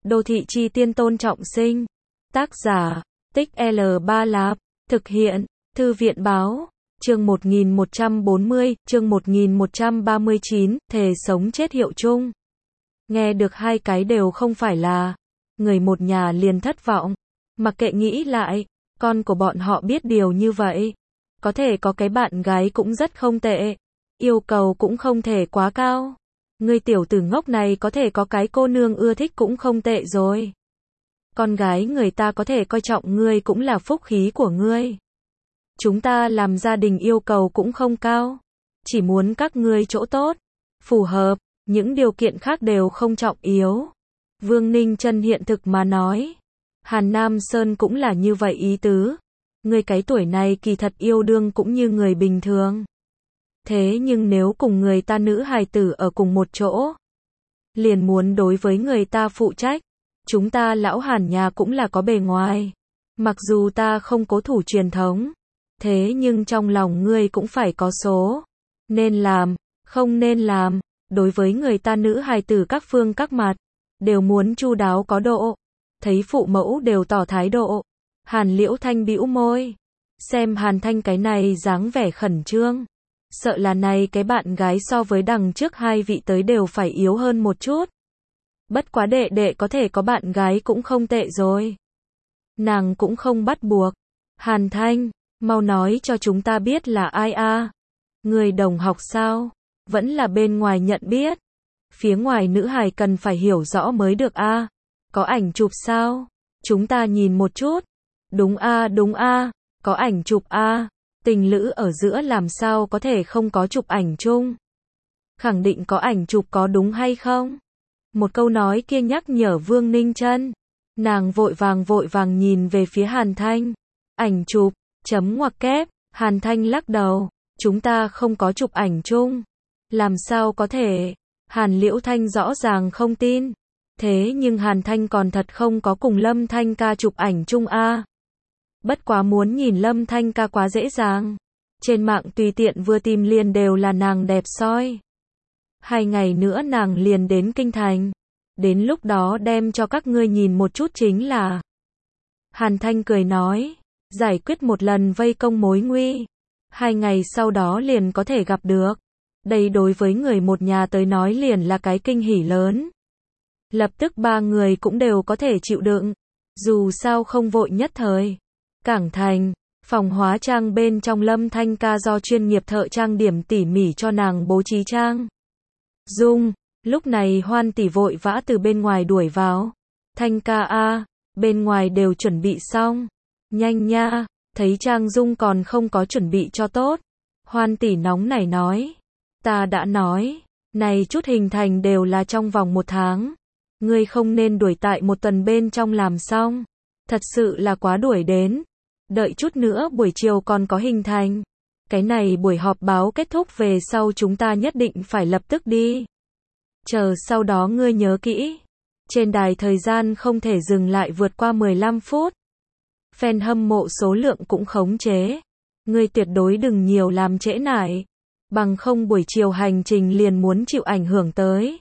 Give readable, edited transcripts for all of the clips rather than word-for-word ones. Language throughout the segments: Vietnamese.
Đô thị chi tiên Tôn Trọng Sinh. Tác giả, Tích L3 Lạp. Thực hiện, Thư viện báo. Chương 1140, chương 1139, thề sống chết hiệu chung. Nghe được hai cái đều không phải là. Người một nhà liền thất vọng. Mặc kệ nghĩ lại, con của bọn họ biết điều như vậy. Có thể có cái bạn gái cũng rất không tệ. Yêu cầu cũng không thể quá cao. Ngươi tiểu tử ngốc này có thể có cái cô nương ưa thích cũng không tệ rồi. Con gái người ta có thể coi trọng ngươi cũng là phúc khí của ngươi. Chúng ta làm gia đình yêu cầu cũng không cao. Chỉ muốn các ngươi chỗ tốt, phù hợp, những điều kiện khác đều không trọng yếu. Vương Ninh Chân hiện thực mà nói. Hàn Nam Sơn cũng là như vậy ý tứ. Ngươi cái tuổi này kỳ thật yêu đương cũng như người bình thường. Thế nhưng nếu cùng người ta nữ hài tử ở cùng một chỗ, liền muốn đối với người ta phụ trách. Chúng ta lão Hàn nhà cũng là có bề ngoài. Mặc dù ta không cố thủ truyền thống, thế nhưng trong lòng ngươi cũng phải có số. Nên làm, không nên làm, đối với người ta nữ hài tử các phương các mặt, đều muốn chu đáo có độ. Thấy phụ mẫu đều tỏ thái độ. Hàn Liễu Thanh bĩu môi. Xem Hàn Thanh cái này dáng vẻ khẩn trương. Sợ là này cái bạn gái so với đằng trước hai vị tới đều phải yếu hơn một chút. Bất quá đệ đệ có thể có bạn gái cũng không tệ rồi. Nàng cũng không bắt buộc. Hàn Thanh, mau nói cho chúng ta biết là ai a? Người đồng học sao? Vẫn là bên ngoài nhận biết. Phía ngoài nữ hài cần phải hiểu rõ mới được a. Có ảnh chụp sao? Chúng ta nhìn một chút. Đúng a, có ảnh chụp a. Tình lữ ở giữa làm sao có thể không có chụp ảnh chung? Khẳng định có ảnh chụp có đúng hay không? Một câu nói kia nhắc nhở Vương Ninh Chân. Nàng vội vàng nhìn về phía Hàn Thanh. Ảnh chụp, chấm ngoặc kép. Hàn Thanh lắc đầu. Chúng ta không có chụp ảnh chung. Làm sao có thể? Hàn Liễu Thanh rõ ràng không tin. Thế nhưng Hàn Thanh còn thật không có cùng Lâm Thanh ca chụp ảnh chung a. Bất quá muốn nhìn Lâm Thanh ca quá dễ dàng. Trên mạng tùy tiện vừa tìm liền đều là nàng đẹp soi. 2 ngày nữa nàng liền đến Kinh Thành. Đến lúc đó đem cho các ngươi nhìn một chút chính là. Hàn Thanh cười nói. Giải quyết một lần vây công mối nguy. 2 ngày sau đó liền có thể gặp được. Đây đối với người một nhà tới nói liền là cái kinh hỉ lớn. Lập tức 3 người cũng đều có thể chịu đựng. Dù sao không vội nhất thời. Cảng Thành, phòng hóa trang bên trong Lâm Thanh ca do chuyên nghiệp thợ trang điểm tỉ mỉ cho nàng bố trí trang dung. Lúc này Hoan tỷ vội vã từ bên ngoài đuổi vào. Thanh ca a, bên ngoài đều chuẩn bị xong. Nhanh nha, thấy trang dung còn không có chuẩn bị cho tốt. Hoan tỷ nóng nảy nói. Ta đã nói, này chút hình thành đều là trong vòng 1 tháng. Ngươi không nên đuổi tại 1 tuần bên trong làm xong. Thật sự là quá đuổi đến. Đợi chút nữa buổi chiều còn có hình thành. Cái này buổi họp báo kết thúc về sau chúng ta nhất định phải lập tức đi. Chờ sau đó ngươi nhớ kỹ. Trên đài thời gian không thể dừng lại vượt qua 15 phút. Fan hâm mộ số lượng cũng khống chế. Ngươi tuyệt đối đừng nhiều làm trễ nải. Bằng không buổi chiều hành trình liền muốn chịu ảnh hưởng tới.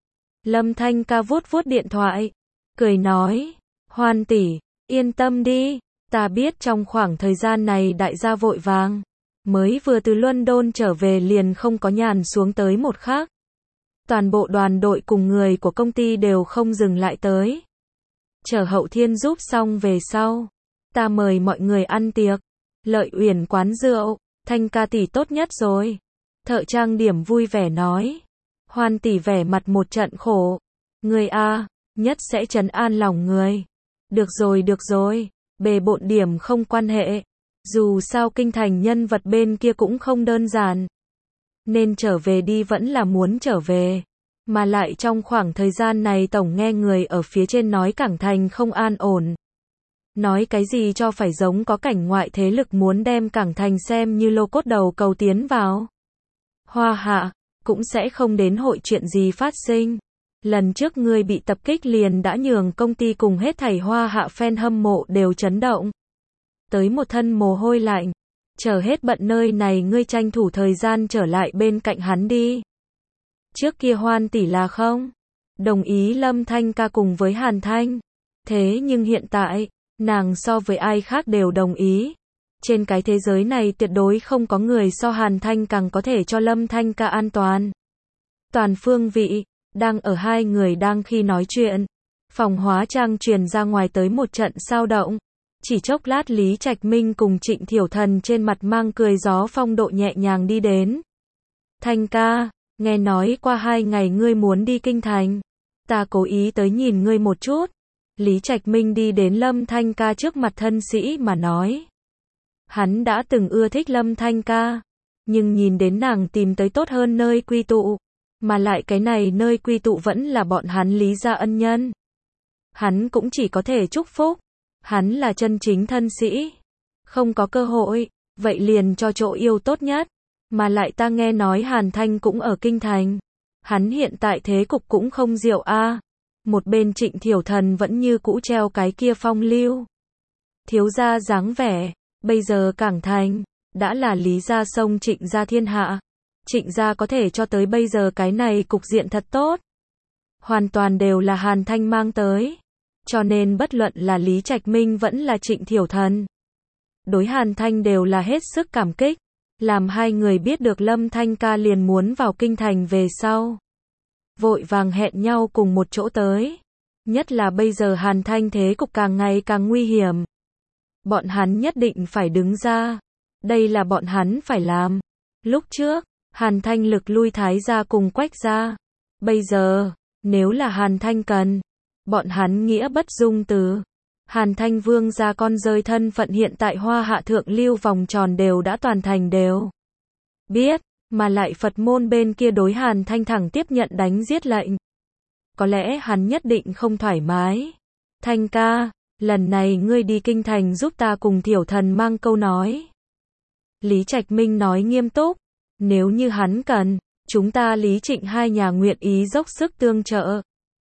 Lâm Thanh ca vuốt điện thoại. Cười nói. Hoan tỷ, yên tâm đi. Ta biết trong khoảng thời gian này đại gia vội vàng. Mới vừa từ London trở về liền không có nhàn xuống tới một khắc. Toàn bộ đoàn đội cùng người của công ty đều không dừng lại tới. Chờ Hậu Thiên giúp xong về sau. Ta mời mọi người ăn tiệc. Lợi Uyển quán rượu. Thanh ca tỷ tốt nhất rồi. Thợ trang điểm vui vẻ nói. Hoan tỷ vẻ mặt một trận khổ. Người a, nhất sẽ trấn an lòng người. Được rồi. Bề bộn điểm không quan hệ. Dù sao Kinh Thành nhân vật bên kia cũng không đơn giản. Nên trở về đi vẫn là muốn trở về. Mà lại trong khoảng thời gian này tổng nghe người ở phía trên nói Cảng Thành không an ổn. Nói cái gì cho phải giống có cảnh ngoại thế lực muốn đem Cảng Thành xem như lô cốt đầu cầu tiến vào. Hoa hạ, cũng sẽ không đến hội chuyện gì phát sinh. Lần trước ngươi bị tập kích liền đã nhường công ty cùng hết thảy Hoa hạ fan hâm mộ đều chấn động. Tới một thân mồ hôi lạnh. Chờ hết bận nơi này ngươi tranh thủ thời gian trở lại bên cạnh hắn đi. Trước kia Hoan tỷ là không đồng ý Lâm Thanh ca cùng với Hàn Thanh. Thế nhưng hiện tại, nàng so với ai khác đều đồng ý. Trên cái thế giới này tuyệt đối không có người so Hàn Thanh càng có thể cho Lâm Thanh ca an toàn. Toàn phương vị, đang ở hai người đang khi nói chuyện. Phòng hóa trang truyền ra ngoài tới một trận sao động. Chỉ chốc lát Lý Trạch Minh cùng Trịnh Thiểu Thần trên mặt mang cười gió phong độ nhẹ nhàng đi đến. Thanh ca, nghe nói qua 2 ngày ngươi muốn đi kinh thành. Ta cố ý tới nhìn ngươi một chút. Lý Trạch Minh đi đến Lâm Thanh ca trước mặt thân sĩ mà nói. Hắn đã từng ưa thích Lâm Thanh ca, nhưng nhìn đến nàng tìm tới tốt hơn nơi quy tụ, mà lại cái này nơi quy tụ vẫn là bọn hắn Lý gia ân nhân. Hắn cũng chỉ có thể chúc phúc, hắn là chân chính thân sĩ, không có cơ hội, vậy liền cho chỗ yêu tốt nhất, mà lại ta nghe nói Hàn Thanh cũng ở kinh thành, hắn hiện tại thế cục cũng không diệu a. Một bên Trịnh Thiểu Thần vẫn như cũ treo cái kia phong lưu. Thiếu gia dáng vẻ, bây giờ Cảng Thành, đã là Lý gia sông Trịnh gia thiên hạ. Trịnh gia có thể cho tới bây giờ cái này cục diện thật tốt. Hoàn toàn đều là Hàn Thanh mang tới. Cho nên bất luận là Lý Trạch Minh vẫn là Trịnh Thiểu Thần. Đối Hàn Thanh đều là hết sức cảm kích. Làm hai người biết được Lâm Thanh ca liền muốn vào kinh thành về sau. Vội vàng hẹn nhau cùng một chỗ tới. Nhất là bây giờ Hàn Thanh thế cục càng ngày càng nguy hiểm. Bọn hắn nhất định phải đứng ra. Đây là bọn hắn phải làm. Lúc trước, Hàn Thanh lực lui Thái gia cùng Quách gia. Bây giờ, nếu là Hàn Thanh cần, bọn hắn nghĩa bất dung từ. Hàn Thanh vương gia con rơi thân phận hiện tại Hoa Hạ thượng lưu vòng tròn đều đã toàn thành đều biết, mà lại Phật môn bên kia đối Hàn Thanh thẳng tiếp nhận đánh giết lệnh. Có lẽ hắn nhất định không thoải mái. Thanh ca, lần này ngươi đi kinh thành giúp ta cùng Thiểu Thần mang câu nói. Lý Trạch Minh nói nghiêm túc, nếu như hắn cần, chúng ta Lý Trịnh hai nhà nguyện ý dốc sức tương trợ.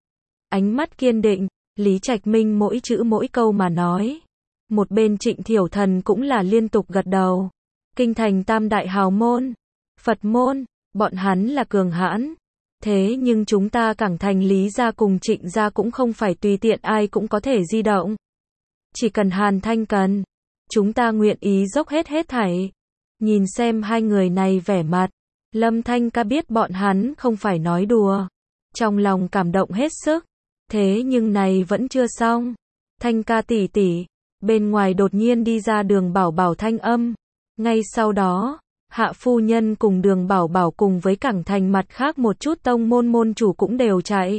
Ánh mắt kiên định, Lý Trạch Minh mỗi chữ mỗi câu mà nói. Một bên Trịnh Thiểu Thần cũng là liên tục gật đầu. Kinh thành tam đại hào môn, Phật môn, bọn hắn là cường hãn. Thế nhưng chúng ta Cảng Thành Lý gia cùng Trịnh gia cũng không phải tùy tiện ai cũng có thể di động. Chỉ cần Hàn Thanh cần, chúng ta nguyện ý dốc hết thảy. Nhìn xem hai người này vẻ mặt, Lâm Thanh ca biết bọn hắn không phải nói đùa. Trong lòng cảm động hết sức. Thế nhưng này vẫn chưa xong. Thanh ca tỷ tỷ, bên ngoài đột nhiên đi ra Đường Bảo Bảo thanh âm. Ngay sau đó, Hạ phu nhân cùng Đường Bảo Bảo cùng với Cảng Thành mặt khác một chút tông môn môn chủ cũng đều chạy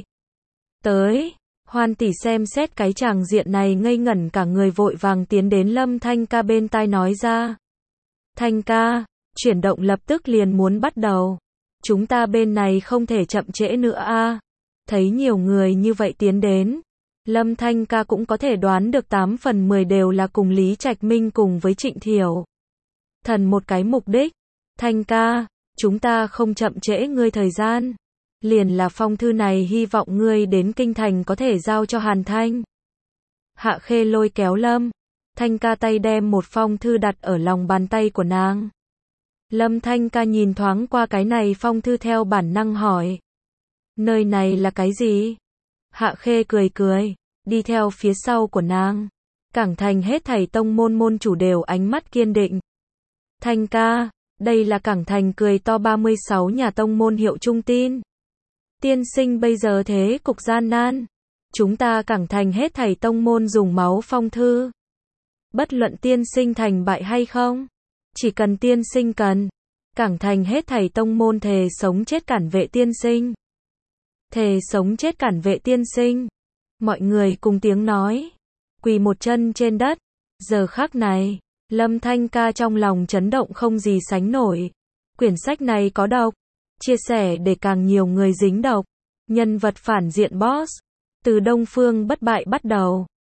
tới. Hoan tỷ xem xét cái tràng diện này ngây ngẩn cả người, vội vàng tiến đến Lâm Thanh ca bên tai nói ra. Thanh ca, chuyển động lập tức liền muốn bắt đầu. Chúng ta bên này không thể chậm trễ nữa a. Thấy nhiều người như vậy tiến đến, Lâm Thanh ca cũng có thể đoán được 8 phần 10 đều là cùng Lý Trạch Minh cùng với Trịnh Thiểu Thần một cái mục đích. Thanh ca, chúng ta không chậm trễ ngươi thời gian. Liền là phong thư này hy vọng ngươi đến kinh thành có thể giao cho Hàn Thanh. Hạ Khê lôi kéo Lâm Thanh ca tay đem một phong thư đặt ở lòng bàn tay của nàng. Lâm Thanh ca nhìn thoáng qua cái này phong thư theo bản năng hỏi. Nơi này là cái gì? Hạ Khê cười cười, đi theo phía sau của nàng. Cảng Thành hết thảy tông môn môn chủ đều ánh mắt kiên định. Thanh ca, đây là Cảng Thành cười to 36 nhà tông môn hiệu trung tin. Tiên sinh bây giờ thế cục gian nan. Chúng ta Cảng Thành hết thảy tông môn dùng máu phong thư. Bất luận tiên sinh thành bại hay không, chỉ cần tiên sinh cần, Cảng Thành hết thảy tông môn thề sống chết cản vệ tiên sinh. Thề sống chết cản vệ tiên sinh. Mọi người cùng tiếng nói, quỳ một chân trên đất. Giờ khắc này, Lâm Thanh ca trong lòng chấn động không gì sánh nổi. Quyển sách này có độc, chia sẻ để càng nhiều người dính độc. Nhân vật phản diện boss, từ Đông Phương Bất Bại bắt đầu,